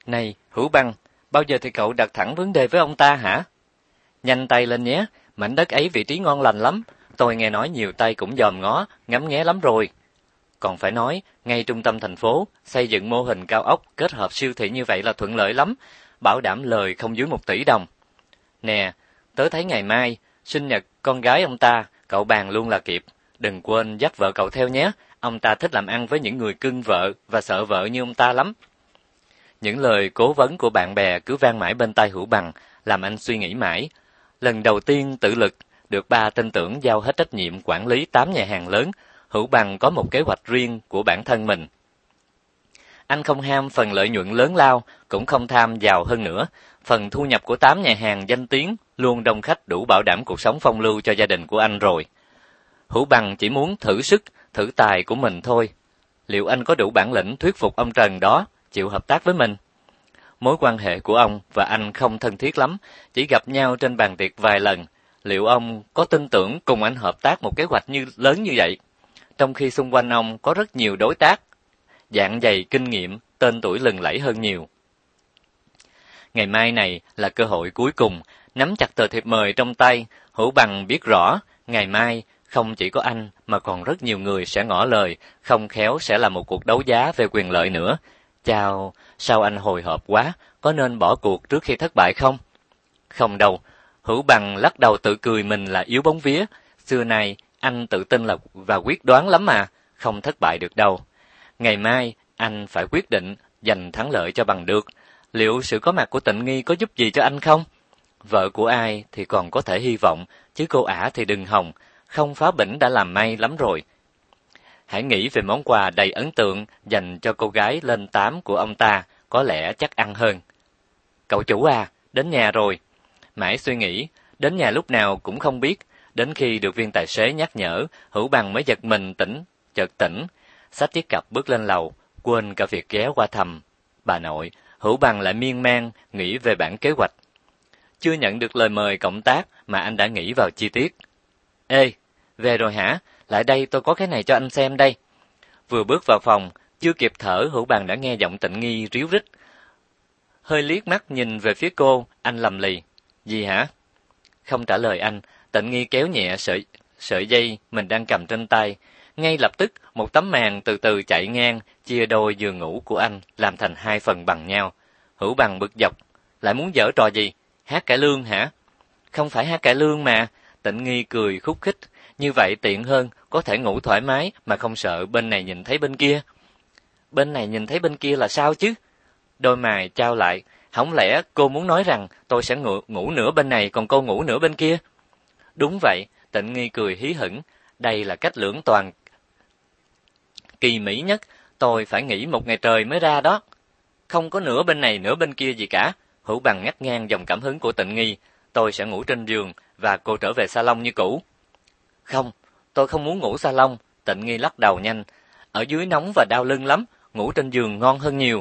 Này, Hữu Bằng, bao giờ thì cậu đặt thẳng vấn đề với ông ta hả? Nhanh tay lên nhé, mảnh đất ấy vị trí ngon lành lắm. Tôi nghe nói nhiều tay cũng dòm ngó, ngắm nghé lắm rồi. Còn phải nói, ngay trung tâm thành phố, xây dựng mô hình cao ốc kết hợp siêu thị như vậy là thuận lợi lắm, bảo đảm lời không dưới 1 tỷ đồng. Nè, tớ thấy ngày mai, sinh nhật con gái ông ta, cậu bàn luôn là kịp. Đừng quên dắt vợ cậu theo nhé, ông ta thích làm ăn với những người cưng vợ và sợ vợ như ông ta lắm. Những lời cố vấn của bạn bè cứ vang mãi bên tai Hữu Bằng, làm anh suy nghĩ mãi. Lần đầu tiên tự lực, được ba tin tưởng giao hết trách nhiệm quản lý 8 nhà hàng lớn, Hữu Bằng có một kế hoạch riêng của bản thân mình. Anh không ham phần lợi nhuận lớn lao, cũng không tham giàu hơn nữa. Phần thu nhập của 8 nhà hàng danh tiếng luôn đông khách đủ bảo đảm cuộc sống phong lưu cho gia đình của anh rồi. Hữu Bằng chỉ muốn thử sức, thử tài của mình thôi. Liệu anh có đủ bản lĩnh thuyết phục ông Trần đó chịu hợp tác với mình? Mối quan hệ của ông và anh không thân thiết lắm, chỉ gặp nhau trên bàn tiệc vài lần. Liệu ông có tin tưởng cùng anh hợp tác một kế hoạch lớn như vậy? Trong khi xung quanh ông có rất nhiều đối tác, dạng dày kinh nghiệm, tên tuổi lừng lẫy hơn nhiều. Ngày mai này là cơ hội cuối cùng, nắm chặt tờ thiệp mời trong tay, Hữu Bằng biết rõ, ngày mai không chỉ có anh mà còn rất nhiều người sẽ ngỏ lời, không khéo sẽ là một cuộc đấu giá về quyền lợi nữa. Chao, sao anh hồi hộp quá, có nên bỏ cuộc trước khi thất bại không? Không đâu, Hữu Bằng lắc đầu tự cười mình là yếu bóng vía, xưa nay anh tự tin và quyết đoán lắm mà, không thất bại được đâu. Ngày mai anh phải quyết định giành thắng lợi cho bằng được. Liệu sự có mặt của Tịnh Nghi có giúp gì cho anh không? Vợ của ai thì còn có thể hy vọng, chứ cô ả thì đừng hòng, không phá bỉnh đã làm may lắm rồi. Hãy nghĩ về món quà đầy ấn tượng dành cho cô gái lên 8 của ông ta, có lẽ chắc ăn hơn. Cậu chủ à, đến nhà rồi. Mãi suy nghĩ, đến nhà lúc nào cũng không biết, đến khi được viên tài xế nhắc nhở, Hữu Bằng mới giật mình chợt tỉnh, xách chiếc cặp bước lên lầu, quên cả việc ghé qua thăm bà nội. Hữu Bằng lại miên man nghĩ về bản kế hoạch. Chưa nhận được lời mời cộng tác mà anh đã nghĩ vào chi tiết. Ê, về rồi hả? Lại đây tôi có cái này cho anh xem đây. Vừa bước vào phòng, chưa kịp thở, Hữu Bằng đã nghe giọng Tịnh Nghi ríu rít. Hơi liếc mắt nhìn về phía cô, anh lầm lì. Gì hả? Không trả lời anh, Tịnh Nghi kéo nhẹ sợi dây mình đang cầm trên tay. Ngay lập tức, một tấm màn từ từ chạy ngang, chia đôi giường ngủ của anh, làm thành 2 phần bằng nhau. Hữu Bằng bực dọc. Lại muốn giở trò gì? Hát cải lương hả? Không phải hát cải lương mà. Tịnh Nghi cười khúc khích. Như vậy tiện hơn, có thể ngủ thoải mái mà không sợ bên này nhìn thấy bên kia. Bên này nhìn thấy bên kia là sao chứ? Đôi mày trao lại. Không lẽ cô muốn nói rằng tôi sẽ ngủ nửa bên này còn cô ngủ nửa bên kia? Đúng vậy, Tịnh Nghi cười hí hửng. Đây là cách lưỡng toàn kỳ mỹ nhất, tôi phải nghỉ 1 ngày trời mới ra đó. Không có nửa bên này nửa bên kia gì cả. Hữu Bằng ngắt ngang dòng cảm hứng của Tịnh Nghi. Tôi sẽ ngủ trên giường và cô trở về salon như cũ. Không, tôi không muốn ngủ salon. Tịnh Nghi lắc đầu nhanh. Ở dưới nóng và đau lưng lắm, ngủ trên giường ngon hơn nhiều.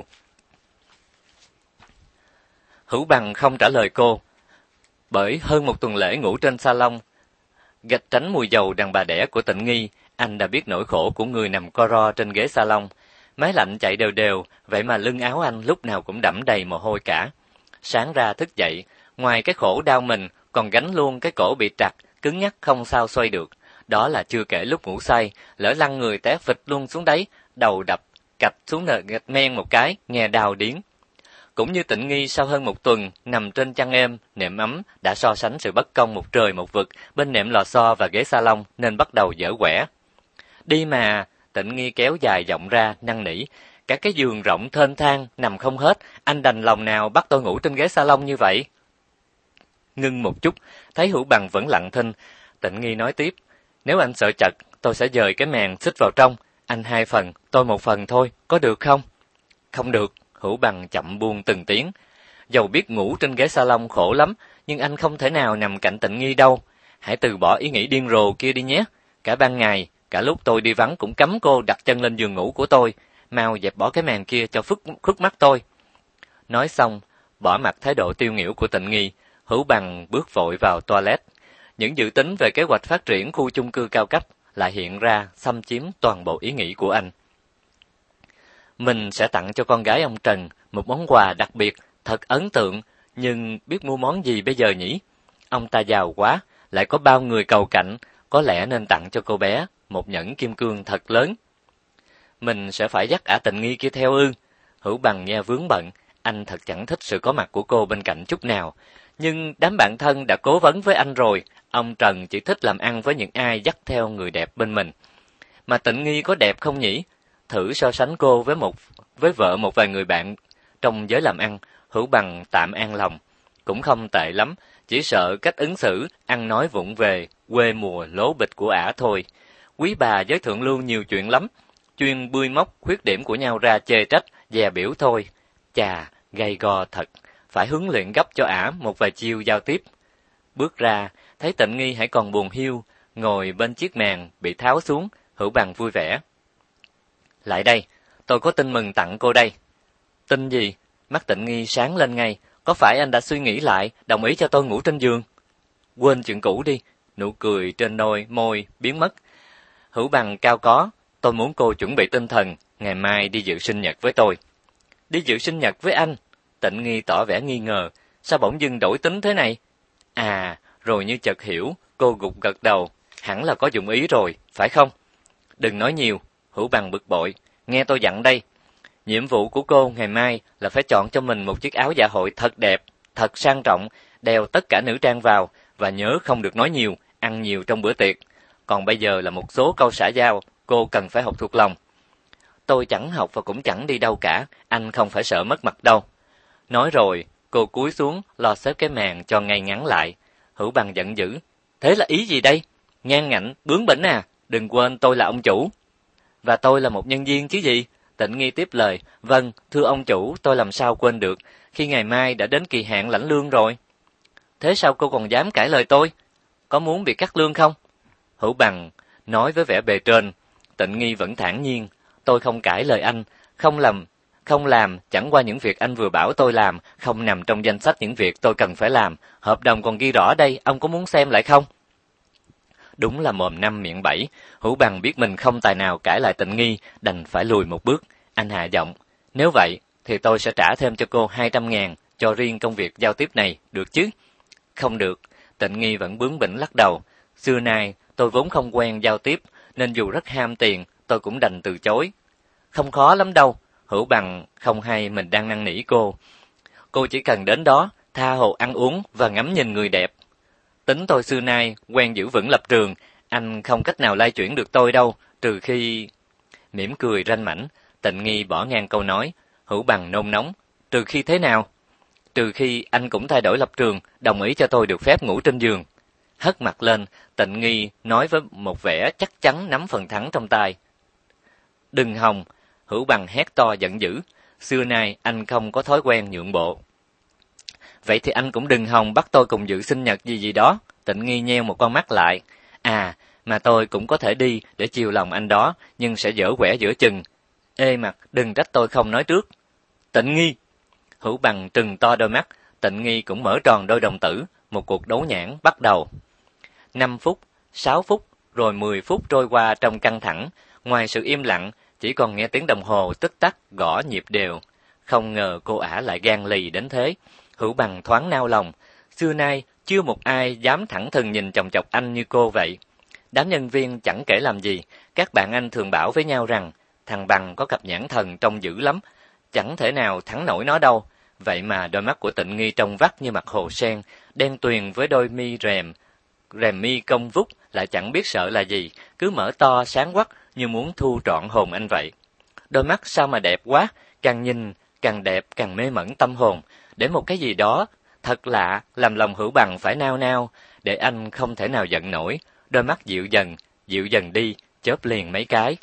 Hữu Bằng không trả lời cô. Bởi hơn 1 tuần lễ ngủ trên salon, gạch tránh mùi dầu đàn bà đẻ của Tịnh Nghi, anh đã biết nỗi khổ của người nằm co ro trên ghế salon. Máy lạnh chạy đều đều, vậy mà lưng áo anh lúc nào cũng đẫm đầy mồ hôi cả. Sáng ra thức dậy, ngoài cái khổ đau mình, còn gánh luôn cái cổ bị trặc, cứng nhắc không sao xoay được. Đó là chưa kể lúc ngủ say, lỡ lăn người té phịch luôn xuống đấy, đầu đập, cạch xuống nền gạch men một cái, nghe đau điếng. Cũng như Tịnh Nghi sau hơn 1 tuần, nằm trên chăn êm, nệm ấm, đã so sánh sự bất công một trời một vực, bên nệm lò xo và ghế salon nên bắt đầu dở quẻ. Đi mà, Tịnh Nghi kéo dài giọng ra, năn nỉ. Cả cái giường rộng thênh thang, nằm không hết, anh đành lòng nào bắt tôi ngủ trên ghế salon như vậy? Ngưng một chút, thấy Hữu Bằng vẫn lặng thinh, Tịnh Nghi nói tiếp. Nếu anh sợ chật, tôi sẽ dời cái màn xích vào trong. Anh 2 phần, tôi 1 phần thôi, có được không? Không được, Hữu Bằng chậm buông từng tiếng. Dầu biết ngủ trên ghế salon khổ lắm, nhưng anh không thể nào nằm cạnh Tịnh Nghi đâu. Hãy từ bỏ ý nghĩ điên rồ kia đi nhé. Cả ban ngày, cả lúc tôi đi vắng cũng cấm cô đặt chân lên giường ngủ của tôi. Mau dẹp bỏ cái màn kia cho khuất mắt tôi. Nói xong, bỏ mặc thái độ tiêu nghỉu của Tịnh Nghi, Hữu Bằng bước vội vào toilet. Những dự tính về kế hoạch phát triển khu chung cư cao cấp lại hiện ra xâm chiếm toàn bộ ý nghĩ của anh. Mình sẽ tặng cho con gái ông Trần một món quà đặc biệt, thật ấn tượng, nhưng biết mua món gì bây giờ nhỉ? Ông ta giàu quá, lại có bao người cầu cạnh, có lẽ nên tặng cho cô bé một nhẫn kim cương thật lớn. Mình sẽ phải dắt Ả Tình Nghi kia theo ư? Hữu Bằng nghe vướng bận, anh thật chẳng thích sự có mặt của cô bên cạnh chút nào. Nhưng đám bạn thân đã cố vấn với anh rồi, ông Trần chỉ thích làm ăn với những ai dắt theo người đẹp bên mình. Mà Tịnh Nghi có đẹp không nhỉ? Thử so sánh cô với vợ một vài người bạn trong giới làm ăn, Hữu Bằng tạm an lòng. Cũng không tệ lắm, chỉ sợ cách ứng xử, ăn nói vụng về, quê mùa lố bịch của Ả thôi. Quý bà với thượng lưu nhiều chuyện lắm, chuyên bươi móc khuyết điểm của nhau ra chê trách, dè biểu thôi. Chà, gay go thật, phải huấn luyện gấp cho Ả một vài chiêu giao tiếp. Bước ra, thấy Tịnh Nghi hãy còn buồn hiu, ngồi bên chiếc màn bị tháo xuống, Hữu Bằng vui vẻ. Lại đây, tôi có tin mừng tặng cô đây. Tin gì? Mắt Tịnh Nghi sáng lên ngay, có phải anh đã suy nghĩ lại, đồng ý cho tôi ngủ trên giường? Quên chuyện cũ đi, nụ cười trên đôi môi biến mất. Hữu Bằng cao có, tôi muốn cô chuẩn bị tinh thần, ngày mai đi dự sinh nhật với tôi. Đi dự sinh nhật với anh? Tịnh Nghi tỏ vẻ nghi ngờ, sao bỗng dưng đổi tính thế này? À, rồi như chợt hiểu, cô gục gật đầu, hẳn là có dụng ý rồi, phải không? Đừng nói nhiều, Hữu Bằng bực bội, nghe tôi dặn đây. Nhiệm vụ của cô ngày mai là phải chọn cho mình một chiếc áo dạ hội thật đẹp, thật sang trọng, đeo tất cả nữ trang vào, và nhớ không được nói nhiều, ăn nhiều trong bữa tiệc. Còn bây giờ là một số câu xã giao, cô cần phải học thuộc lòng. Tôi chẳng học và cũng chẳng đi đâu cả, anh không phải sợ mất mặt đâu. Nói rồi, cô cúi xuống, lo xếp cái màn cho ngay ngắn lại. Hữu Bằng giận dữ. Thế là ý gì đây? Ngang ngạnh, bướng bỉnh à, đừng quên tôi là ông chủ. Và tôi là một nhân viên chứ gì? Tịnh Nghi tiếp lời. Vâng, thưa ông chủ, tôi làm sao quên được, khi ngày mai đã đến kỳ hạn lãnh lương rồi. Thế sao cô còn dám cãi lời tôi? Có muốn bị cắt lương không? Hữu Bằng nói với vẻ bề trên. Tịnh Nghi vẫn thản nhiên. Tôi không cãi lời anh, không làm chẳng qua những việc anh vừa bảo tôi làm, không nằm trong danh sách những việc tôi cần phải làm. Hợp đồng còn ghi rõ đây, ông có muốn xem lại không? Đúng là mồm năm miệng bảy, Hữu Bằng biết mình không tài nào cãi lại Tịnh Nghi, đành phải lùi một bước. Anh hạ giọng, nếu vậy thì tôi sẽ trả thêm cho cô 200.000 cho riêng công việc giao tiếp này, được chứ? Không được, Tịnh Nghi vẫn bướng bỉnh lắc đầu. Xưa nay tôi vốn không quen giao tiếp, nên dù rất ham tiền, tôi cũng đành từ chối. Không khó lắm đâu, Hữu Bằng không hay mình đang năn nỉ cô. Cô chỉ cần đến đó, tha hồ ăn uống và ngắm nhìn người đẹp. Tính tôi xưa nay quen giữ vững lập trường, anh không cách nào lay chuyển được tôi đâu, trừ khi... Mỉm cười ranh mãnh, Tịnh Nghi bỏ ngang câu nói. Hữu Bằng nôn nóng. Trừ khi thế nào? Trừ khi anh cũng thay đổi lập trường, đồng ý cho tôi được phép ngủ trên giường. Hất mặt lên, Tịnh Nghi nói với một vẻ chắc chắn nắm phần thắng trong tay. Đừng hòng, Hữu Bằng hét to giận dữ. Xưa nay anh không có thói quen nhượng bộ. Vậy thì anh cũng đừng hòng bắt tôi cùng dự sinh nhật gì gì đó. Tịnh Nghi nheo một con mắt lại. À, mà tôi cũng có thể đi để chiều lòng anh đó, nhưng sẽ dở quẻ giữa chừng. Ê mặt, đừng trách tôi không nói trước. Tịnh Nghi! Hữu Bằng trừng to đôi mắt, Tịnh Nghi cũng mở tròn đôi đồng tử, một cuộc đấu nhãn bắt đầu. 5 phút, 6 phút, rồi 10 phút trôi qua trong căng thẳng, ngoài sự im lặng, chỉ còn nghe tiếng đồng hồ tích tắc gõ nhịp đều. Không ngờ cô ả lại gan lì đến thế. Hữu Bằng thoáng nao lòng, xưa nay chưa một ai dám thẳng thừng nhìn chòng chọc anh như cô vậy. Đám nhân viên chẳng kể làm gì, các bạn anh thường bảo với nhau rằng thằng Bằng có cặp nhãn thần trông dữ lắm, chẳng thể nào thắng nổi nó đâu. Vậy mà đôi mắt của Tịnh Nghi trông vắt như mặt hồ sen, đen tuyền với đôi mi rèm mi cong vút lại chẳng biết sợ là gì, cứ mở to sáng quắc như muốn thu trọn hồn anh vậy. Đôi mắt sao mà đẹp quá, càng nhìn càng đẹp, càng mê mẩn tâm hồn, để một cái gì đó thật lạ làm lòng Hữu Bằng phải nao nao, để anh không thể nào giận nổi. Đôi mắt dịu dần đi, chớp liền mấy cái.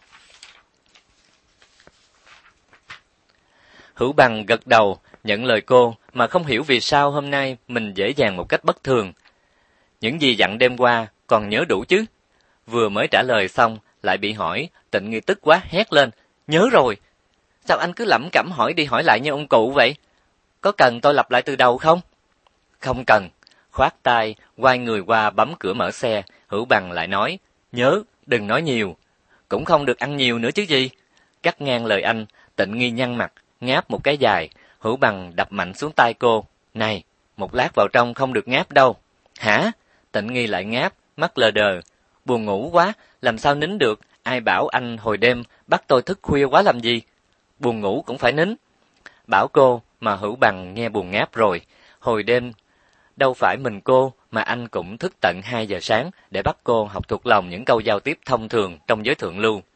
Hữu Bằng gật đầu, nhận lời cô, mà không hiểu vì sao hôm nay mình dễ dàng một cách bất thường. Những gì dặn đêm qua, còn nhớ đủ chứ? Vừa mới trả lời xong, lại bị hỏi, Tịnh Nghi tức quá hét lên, nhớ rồi. Sao anh cứ lẩm cẩm hỏi đi hỏi lại như ông cụ vậy? Có cần tôi lặp lại từ đầu không? Không cần. Khoát tay, quay người qua bấm cửa mở xe, Hữu Bằng lại nói, nhớ, đừng nói nhiều. Cũng không được ăn nhiều nữa chứ gì. Cắt ngang lời anh, Tịnh Nghi nhăn mặt, ngáp một cái dài, Hữu Bằng đập mạnh xuống tay cô. Này, một lát vào trong không được ngáp đâu. Hả? Tịnh Nghi lại ngáp, mắt lờ đờ. Buồn ngủ quá, làm sao nín được, ai bảo anh hồi đêm bắt tôi thức khuya quá làm gì? Buồn ngủ cũng phải nín. Bảo cô mà Hữu Bằng nghe buồn ngáp rồi. Hồi đêm, đâu phải mình cô mà anh cũng thức tận 2 giờ sáng để bắt cô học thuộc lòng những câu giao tiếp thông thường trong giới thượng lưu.